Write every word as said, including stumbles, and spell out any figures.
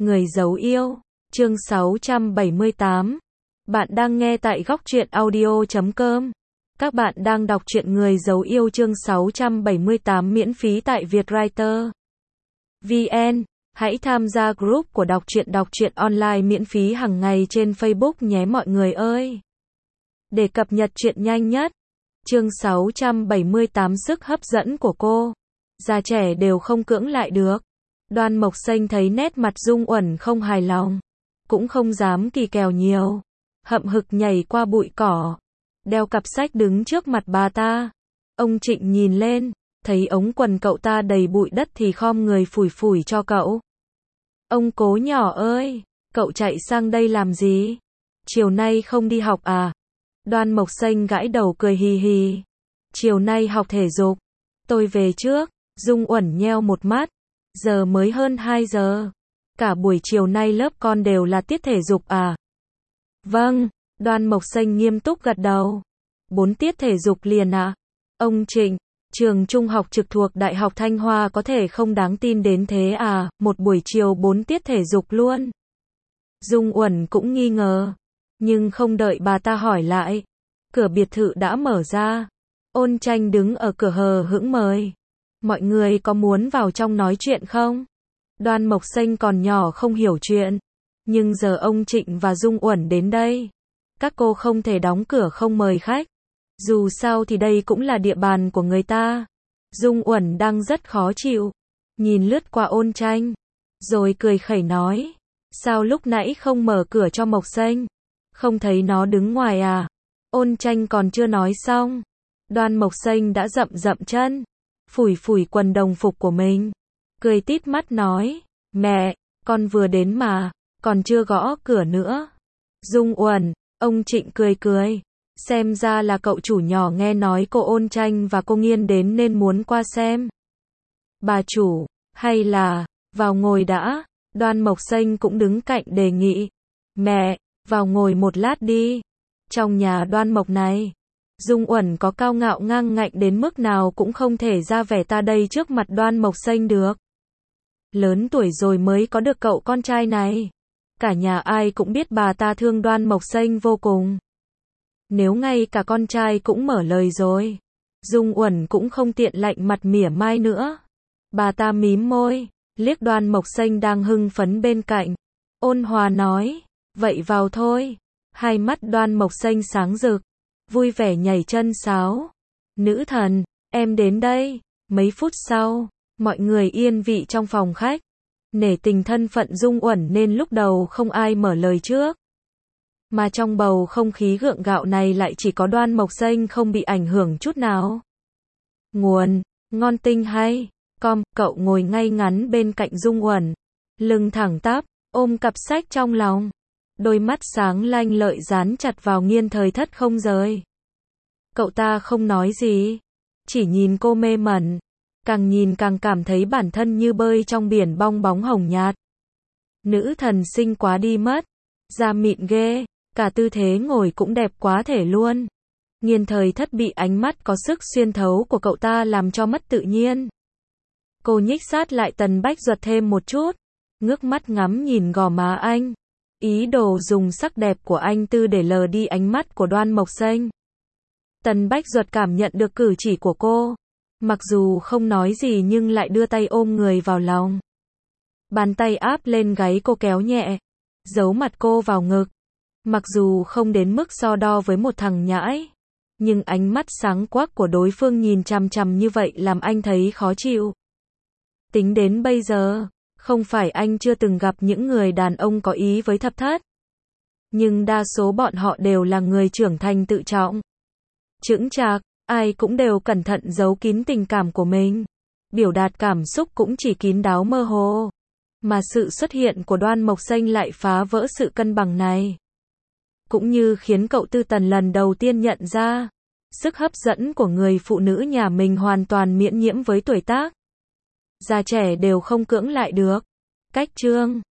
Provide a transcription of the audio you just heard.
Người giấu yêu, chương sáu trăm bảy mươi tám. Bạn đang nghe tại góc truyện audio chấm com. Các bạn đang đọc truyện Người giấu yêu chương sáu trăm bảy mươi tám miễn phí tại Vietwriter vê en. Hãy tham gia group của đọc truyện đọc truyện online miễn phí hàng ngày trên Facebook nhé mọi người ơi. Để cập nhật truyện nhanh nhất. Chương sáu trăm bảy mươi tám sức hấp dẫn của cô. Già trẻ đều không cưỡng lại được. Đoan Mộc Xanh thấy nét mặt Dung Uẩn không hài lòng, cũng không dám kỳ kèo nhiều, hậm hực nhảy qua bụi cỏ, đeo cặp sách đứng trước mặt bà ta. Ông Trịnh nhìn lên, thấy ống quần cậu ta đầy bụi đất thì khom người phủi phủi cho cậu. Ông Cố nhỏ ơi, cậu chạy sang đây làm gì? Chiều nay không đi học à? Đoan Mộc Xanh gãi đầu cười hì hì. Chiều nay học thể dục. Tôi về trước. Dung Uẩn nheo một mắt. Giờ mới hơn hai giờ. Cả buổi chiều nay lớp con đều là tiết thể dục à? Vâng, Đoan Mộc Xanh nghiêm túc gật đầu. Bốn tiết thể dục liền à? Ông Trịnh, trường trung học trực thuộc Đại học Thanh Hoa có thể không đáng tin đến thế à, một buổi chiều bốn tiết thể dục luôn. Dung Uẩn cũng nghi ngờ, nhưng không đợi bà ta hỏi lại. Cửa biệt thự đã mở ra. Ôn Tranh đứng ở cửa hờ hững mời. Mọi người có muốn vào trong nói chuyện không? Đoan Mộc Xanh còn nhỏ không hiểu chuyện. Nhưng giờ ông Trịnh và Dung Uẩn đến đây. Các cô không thể đóng cửa không mời khách. Dù sao thì đây cũng là địa bàn của người ta. Dung Uẩn đang rất khó chịu. Nhìn lướt qua Ôn Tranh. Rồi cười khẩy nói. Sao lúc nãy không mở cửa cho Mộc Xanh? Không thấy nó đứng ngoài à? Ôn Tranh còn chưa nói xong. Đoan Mộc Xanh đã dậm dậm chân. Phủi phủi quần đồng phục của mình. Cười tít mắt nói. Mẹ, con vừa đến mà, còn chưa gõ cửa nữa. Dung Uẩn, ông Trịnh cười cười. Xem ra là cậu chủ nhỏ nghe nói cô Ôn Tranh và cô Nghiên đến nên muốn qua xem. Bà chủ, hay là, vào ngồi đã. Đoan Mộc Xanh cũng đứng cạnh đề nghị. Mẹ, vào ngồi một lát đi. Trong nhà Đoan Mộc này, Dung Uẩn có cao ngạo ngang ngạnh đến mức nào cũng không thể ra vẻ ta đây trước mặt Đoan Mộc Xanh được. Lớn tuổi rồi mới có được cậu con trai này. Cả nhà ai cũng biết bà ta thương Đoan Mộc Xanh vô cùng. Nếu ngay cả con trai cũng mở lời rồi, Dung Uẩn cũng không tiện lạnh mặt mỉa mai nữa. Bà ta mím môi, liếc Đoan Mộc Xanh đang hưng phấn bên cạnh. Ôn hòa nói, vậy vào thôi. Hai mắt Đoan Mộc Xanh sáng rực, vui vẻ nhảy chân sáo. Nữ thần, em đến đây. Mấy phút sau, mọi người yên vị trong phòng khách. Nể tình thân phận Dung Uẩn nên lúc đầu không ai mở lời trước. Mà trong bầu không khí gượng gạo này lại chỉ có Đoan Mộc Xanh không bị ảnh hưởng chút nào. Nguồn, ngon tinh hay. Com, cậu ngồi ngay ngắn bên cạnh Dung Uẩn. Lưng thẳng tắp, ôm cặp sách trong lòng. Đôi mắt sáng lanh lợi dán chặt vào Nghiên Thời Thất không rời. Cậu ta không nói gì, chỉ nhìn cô mê mẩn. Càng nhìn càng cảm thấy bản thân như bơi trong biển bong bóng hồng nhạt. Nữ thần xinh quá đi mất. Da mịn ghê, cả tư thế ngồi cũng đẹp quá thể luôn. Nghiên Thời Thất bị ánh mắt có sức xuyên thấu của cậu ta làm cho mất tự nhiên. Cô nhích sát lại Tần Bách Duật thêm một chút, ngước mắt ngắm nhìn gò má anh. Ý đồ dùng sắc đẹp của anh tư để lờ đi ánh mắt của Đoan Mộc Xanh. Tần Bách Duật cảm nhận được cử chỉ của cô. Mặc dù không nói gì nhưng lại đưa tay ôm người vào lòng. Bàn tay áp lên gáy cô kéo nhẹ. Giấu mặt cô vào ngực. Mặc dù không đến mức so đo với một thằng nhãi. Nhưng ánh mắt sáng quắc của đối phương nhìn chằm chằm như vậy làm anh thấy khó chịu. Tính đến bây giờ, không phải anh chưa từng gặp những người đàn ông có ý với Thập Thất. Nhưng đa số bọn họ đều là người trưởng thành tự trọng. Chững chạc, ai cũng đều cẩn thận giấu kín tình cảm của mình. Biểu đạt cảm xúc cũng chỉ kín đáo mơ hồ. Mà sự xuất hiện của Đoan Mộc Xanh lại phá vỡ sự cân bằng này. Cũng như khiến cậu Tư Tần lần đầu tiên nhận ra, sức hấp dẫn của người phụ nữ nhà mình hoàn toàn miễn nhiễm với tuổi tác. Già trẻ đều không cưỡng lại được. Cách chương